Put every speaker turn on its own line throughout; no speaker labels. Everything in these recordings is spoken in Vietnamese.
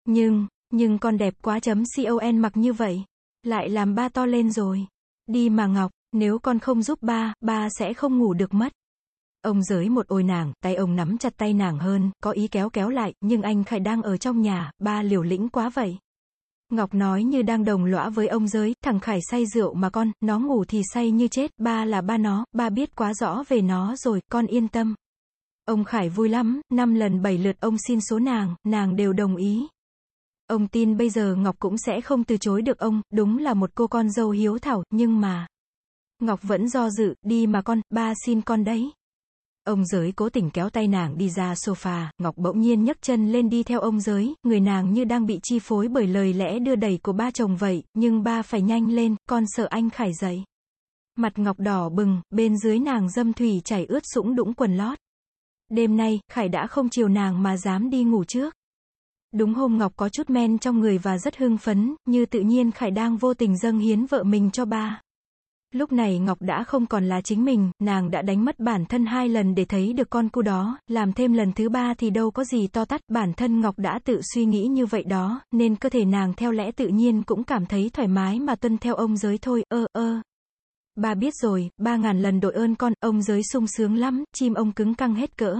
Nhưng con đẹp quá chấm con mặc như vậy. Lại làm ba to lên rồi. Đi mà Ngọc, nếu con không giúp ba sẽ không ngủ được mất. Ông Giới một ôi nàng, tay ông nắm chặt tay nàng hơn, có ý kéo kéo lại, nhưng anh Khải đang ở trong nhà, ba liều lĩnh quá vậy. Ngọc nói như đang đồng lõa với ông Giới, thằng Khải say rượu mà con, nó ngủ thì say như chết, ba là ba nó, ba biết quá rõ về nó rồi, con yên tâm. Ông Khải vui lắm, 5 lần 7 lượt ông xin số nàng đều đồng ý. Ông tin bây giờ Ngọc cũng sẽ không từ chối được ông, đúng là một cô con dâu hiếu thảo, nhưng mà... Ngọc vẫn do dự, đi mà con, ba xin con đấy. Ông Giới cố tình kéo tay nàng đi ra sofa, Ngọc bỗng nhiên nhấc chân lên đi theo ông Giới, người nàng như đang bị chi phối bởi lời lẽ đưa đẩy của ba chồng vậy, nhưng ba phải nhanh lên, con sợ anh Khải dậy. Mặt Ngọc đỏ bừng, bên dưới nàng dâm thủy chảy ướt sũng đũng quần lót. Đêm nay, Khải đã không chiều nàng mà dám đi ngủ trước. Đúng hôm Ngọc có chút men trong người và rất hưng phấn, như tự nhiên Khải đang vô tình dâng hiến vợ mình cho ba. Lúc này Ngọc đã không còn là chính mình, nàng đã đánh mất bản thân 2 lần để thấy được con cu đó, làm thêm lần thứ 3 thì đâu có gì to tát, bản thân Ngọc đã tự suy nghĩ như vậy đó, nên cơ thể nàng theo lẽ tự nhiên cũng cảm thấy thoải mái mà tuân theo ông Giới thôi, Ba biết rồi, 3000 lần đội ơn con, ông Giới sung sướng lắm, chim ông cứng căng hết cỡ.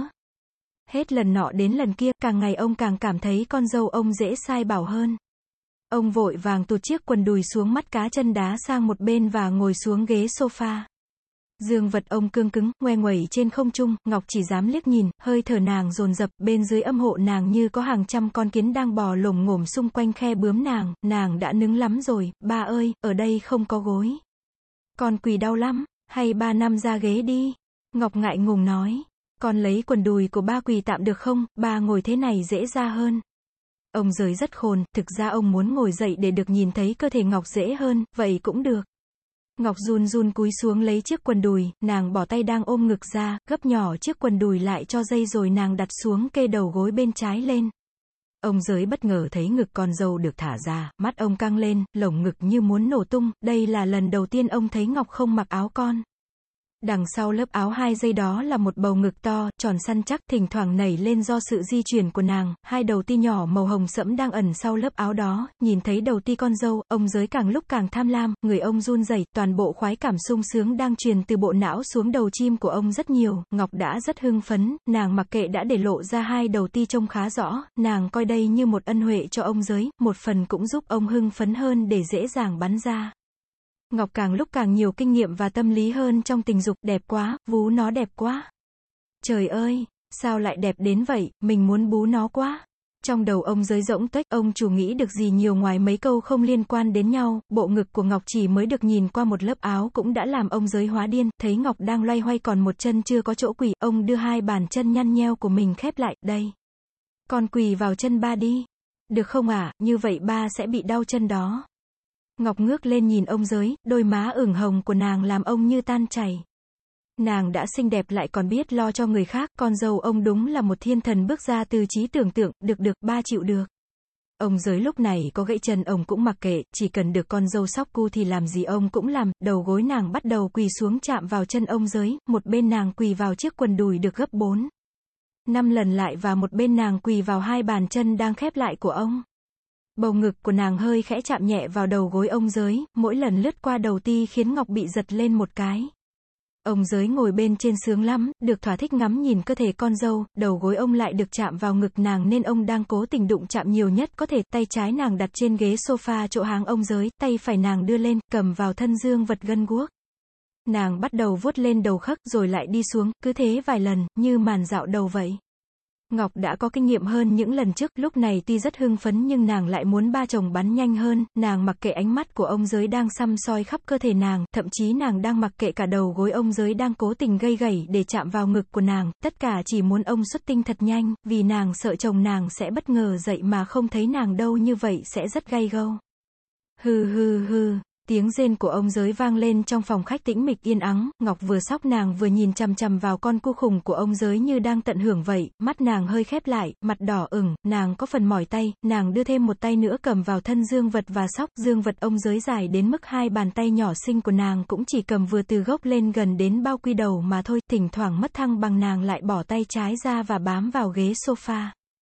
Hết lần nọ đến lần kia, càng ngày ông càng cảm thấy con dâu ông dễ sai bảo hơn. Ông vội vàng tụt chiếc quần đùi xuống, mắt cá chân đá sang một bên và ngồi xuống ghế sofa. Dương vật ông cương cứng, ngoe nguẩy trên không trung, Ngọc chỉ dám liếc nhìn, hơi thở nàng dồn dập, bên dưới âm hộ nàng như có hàng trăm con kiến đang bò lổm ngổm xung quanh khe bướm nàng đã nứng lắm rồi, ba ơi, ở đây không có gối. Con quỳ đau lắm, hay ba nằm ra ghế đi. Ngọc ngại ngùng nói, con lấy quần đùi của ba quỳ tạm được không, ba ngồi thế này dễ ra hơn. Ông Giới rất khôn, thực ra ông muốn ngồi dậy để được nhìn thấy cơ thể Ngọc dễ hơn, vậy cũng được. Ngọc run run cúi xuống lấy chiếc quần đùi, nàng bỏ tay đang ôm ngực ra, gấp nhỏ chiếc quần đùi lại cho dây rồi nàng đặt xuống kê đầu gối bên trái lên. Ông Giới bất ngờ thấy ngực con dâu được thả ra, mắt ông căng lên, lồng ngực như muốn nổ tung, đây là lần đầu tiên ông thấy Ngọc không mặc áo con. Đằng sau lớp áo 2 dây đó là một bầu ngực to, tròn săn chắc, thỉnh thoảng nảy lên do sự di chuyển của nàng, 2 đầu ti nhỏ màu hồng sẫm đang ẩn sau lớp áo đó, nhìn thấy đầu ti con dâu, ông Giới càng lúc càng tham lam, người ông run rẩy, toàn bộ khoái cảm sung sướng đang truyền từ bộ não xuống đầu chim của ông rất nhiều, Ngọc đã rất hưng phấn, nàng mặc kệ đã để lộ ra 2 đầu ti trông khá rõ, nàng coi đây như một ân huệ cho ông Giới, một phần cũng giúp ông hưng phấn hơn để dễ dàng bắn ra. Ngọc càng lúc càng nhiều kinh nghiệm và tâm lý hơn trong tình dục, đẹp quá, vú nó đẹp quá. Trời ơi, sao lại đẹp đến vậy, mình muốn bú nó quá. Trong đầu ông Giới rỗng tuếch, ông chủ nghĩ được gì nhiều ngoài mấy câu không liên quan đến nhau, bộ ngực của Ngọc chỉ mới được nhìn qua một lớp áo cũng đã làm ông Giới hóa điên, thấy Ngọc đang loay hoay còn một chân chưa có chỗ quỳ, ông đưa 2 bàn chân nhăn nheo của mình khép lại, đây. Con quỳ vào chân ba đi. Được không ạ, như vậy ba sẽ bị đau chân đó. Ngọc ngước lên nhìn ông Giới, đôi má ửng hồng của nàng làm ông như tan chảy. Nàng đã xinh đẹp lại còn biết lo cho người khác, con dâu ông đúng là một thiên thần bước ra từ trí tưởng tượng, được, ba chịu được. Ông Giới lúc này có gãy chân ông cũng mặc kệ, chỉ cần được con dâu sóc cu thì làm gì ông cũng làm, đầu gối nàng bắt đầu quỳ xuống chạm vào chân ông Giới, một bên nàng quỳ vào chiếc quần đùi được gấp 4-5 lần lại và một bên nàng quỳ vào 2 bàn chân đang khép lại của ông. Bầu ngực của nàng hơi khẽ chạm nhẹ vào đầu gối ông Giới, mỗi lần lướt qua đầu ti khiến Ngọc bị giật lên một cái. Ông Giới ngồi bên trên sướng lắm, được thỏa thích ngắm nhìn cơ thể con dâu, đầu gối ông lại được chạm vào ngực nàng nên ông đang cố tình đụng chạm nhiều nhất có thể, tay trái nàng đặt trên ghế sofa chỗ háng ông Giới, tay phải nàng đưa lên, cầm vào thân dương vật gân guốc. Nàng bắt đầu vuốt lên đầu khấc rồi lại đi xuống, cứ thế vài lần, như màn dạo đầu vậy. Ngọc đã có kinh nghiệm hơn những lần trước, lúc này tuy rất hưng phấn nhưng nàng lại muốn ba chồng bắn nhanh hơn, nàng mặc kệ ánh mắt của ông Giới đang săm soi khắp cơ thể nàng, thậm chí nàng đang mặc kệ cả đầu gối ông Giới đang cố tình gây gẩy để chạm vào ngực của nàng, tất cả chỉ muốn ông xuất tinh thật nhanh, vì nàng sợ chồng nàng sẽ bất ngờ dậy mà không thấy nàng đâu, như vậy sẽ rất gay gâu. Hừ hừ hừ. Tiếng rên của ông Giới vang lên trong phòng khách tĩnh mịch yên ắng, Ngọc vừa sóc nàng vừa nhìn chằm chằm vào con cu khủng của ông Giới như đang tận hưởng vậy, mắt nàng hơi khép lại, mặt đỏ ửng, nàng có phần mỏi tay, nàng đưa thêm một tay nữa cầm vào thân dương vật và sóc, dương vật ông Giới dài đến mức 2 bàn tay nhỏ xinh của nàng cũng chỉ cầm vừa từ gốc lên gần đến bao quy đầu mà thôi, thỉnh thoảng mất thăng bằng nàng lại bỏ tay trái ra và bám vào ghế sofa.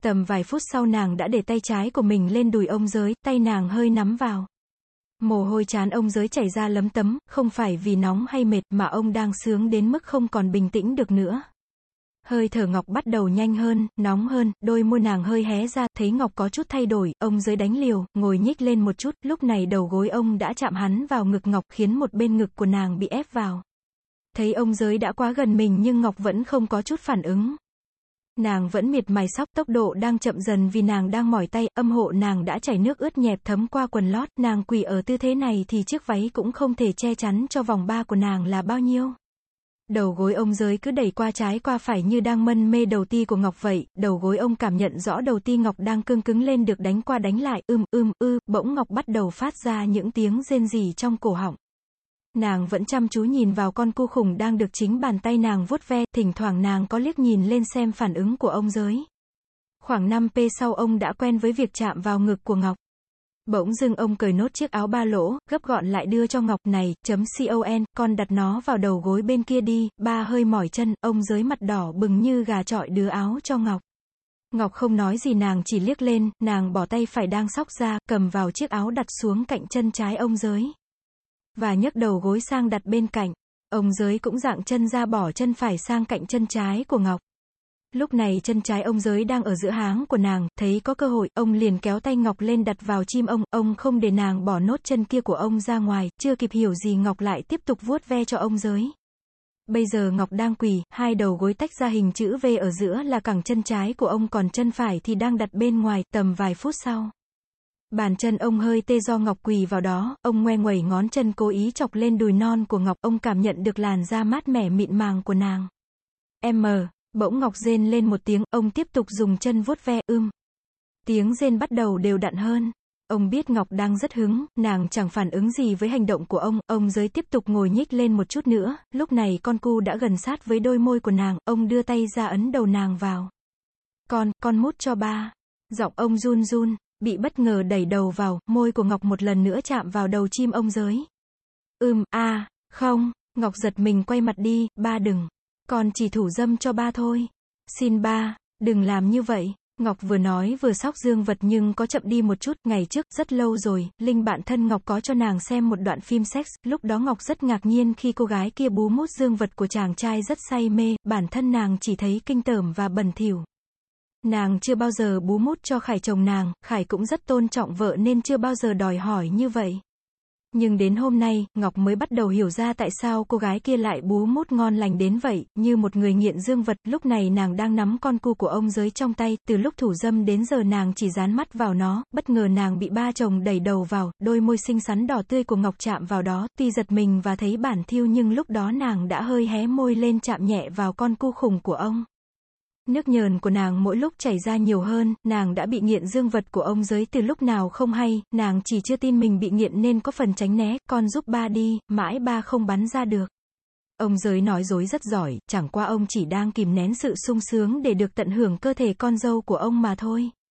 Tầm vài phút sau nàng đã để tay trái của mình lên đùi ông Giới, tay nàng hơi nắm vào. Mồ hôi trán ông Giới chảy ra lấm tấm, không phải vì nóng hay mệt mà ông đang sướng đến mức không còn bình tĩnh được nữa. Hơi thở Ngọc bắt đầu nhanh hơn, nóng hơn, đôi môi nàng hơi hé ra, thấy Ngọc có chút thay đổi, ông Giới đánh liều, ngồi nhích lên một chút, lúc này đầu gối ông đã chạm hắn vào ngực Ngọc khiến một bên ngực của nàng bị ép vào. Thấy ông Giới đã quá gần mình nhưng Ngọc vẫn không có chút phản ứng. Nàng vẫn miệt mài xóc, tốc độ đang chậm dần vì nàng đang mỏi tay, âm hộ nàng đã chảy nước ướt nhẹp thấm qua quần lót, nàng quỳ ở tư thế này thì chiếc váy cũng không thể che chắn cho vòng ba của nàng là bao nhiêu. Đầu gối ông Giới cứ đẩy qua trái qua phải như đang mân mê đầu ti của Ngọc vậy, đầu gối ông cảm nhận rõ đầu ti Ngọc đang cương cứng lên được đánh qua đánh lại, bỗng Ngọc bắt đầu phát ra những tiếng rên rỉ trong cổ họng. Nàng vẫn chăm chú nhìn vào con cu khủng đang được chính bàn tay nàng vuốt ve, thỉnh thoảng nàng có liếc nhìn lên xem phản ứng của ông Giới. Khoảng 5 p sau ông đã quen với việc chạm vào ngực của Ngọc. Bỗng dưng ông cởi nốt chiếc áo ba lỗ, gấp gọn lại đưa cho Ngọc, này, con đặt nó vào đầu gối bên kia đi, ba hơi mỏi chân, ông Giới mặt đỏ bừng như gà chọi đưa áo cho Ngọc. Ngọc không nói gì, nàng chỉ liếc lên, nàng bỏ tay phải đang xóc ra, cầm vào chiếc áo đặt xuống cạnh chân trái ông Giới. Và nhấc đầu gối sang đặt bên cạnh. Ông Giới cũng dạng chân ra bỏ chân phải sang cạnh chân trái của Ngọc. Lúc này chân trái ông Giới đang ở giữa háng của nàng, thấy có cơ hội, ông liền kéo tay Ngọc lên đặt vào chim ông không để nàng bỏ nốt chân kia của ông ra ngoài, chưa kịp hiểu gì Ngọc lại tiếp tục vuốt ve cho ông Giới. Bây giờ Ngọc đang quỳ, hai đầu gối tách ra hình chữ V ở giữa là cẳng chân trái của ông còn chân phải thì đang đặt bên ngoài, tầm vài phút sau. Bàn chân ông hơi tê do Ngọc quỳ vào đó, ông ngoe nguẩy ngón chân cố ý chọc lên đùi non của Ngọc, ông cảm nhận được làn da mát mẻ mịn màng của nàng. Bỗng Ngọc rên lên một tiếng, ông tiếp tục dùng chân vuốt ve, Tiếng rên bắt đầu đều đặn hơn. Ông biết Ngọc đang rất hứng, nàng chẳng phản ứng gì với hành động của ông Giới tiếp tục ngồi nhích lên một chút nữa, lúc này con cu đã gần sát với đôi môi của nàng, ông đưa tay ra ấn đầu nàng vào. Con mút cho ba. Giọng ông run run, bị bất ngờ đẩy đầu vào, môi của Ngọc một lần nữa chạm vào đầu chim ông Giới. Không, Ngọc giật mình quay mặt đi, ba đừng. Con chỉ thủ dâm cho ba thôi. Xin ba, đừng làm như vậy. Ngọc vừa nói vừa xóc dương vật nhưng có chậm đi một chút, ngày trước, rất lâu rồi, Linh bạn thân Ngọc có cho nàng xem một đoạn phim sex, lúc đó Ngọc rất ngạc nhiên khi cô gái kia bú mút dương vật của chàng trai rất say mê, bản thân nàng chỉ thấy kinh tởm và bẩn thỉu. Nàng chưa bao giờ bú mút cho Khải chồng nàng, Khải cũng rất tôn trọng vợ nên chưa bao giờ đòi hỏi như vậy. Nhưng đến hôm nay, Ngọc mới bắt đầu hiểu ra tại sao cô gái kia lại bú mút ngon lành đến vậy, như một người nghiện dương vật, lúc này nàng đang nắm con cu của ông Giới trong tay, từ lúc thủ dâm đến giờ nàng chỉ dán mắt vào nó, bất ngờ nàng bị ba chồng đẩy đầu vào, đôi môi xinh xắn đỏ tươi của Ngọc chạm vào đó, tuy giật mình và thấy bản thiêu nhưng lúc đó nàng đã hơi hé môi lên chạm nhẹ vào con cu khủng của ông. Nước nhờn của nàng mỗi lúc chảy ra nhiều hơn, nàng đã bị nghiện dương vật của ông Giới từ lúc nào không hay, nàng chỉ chưa tin mình bị nghiện nên có phần tránh né, con giúp ba đi, mãi ba không bắn ra được. Ông Giới nói dối rất giỏi, chẳng qua ông chỉ đang kìm nén sự sung sướng để được tận hưởng cơ thể con dâu của ông mà thôi.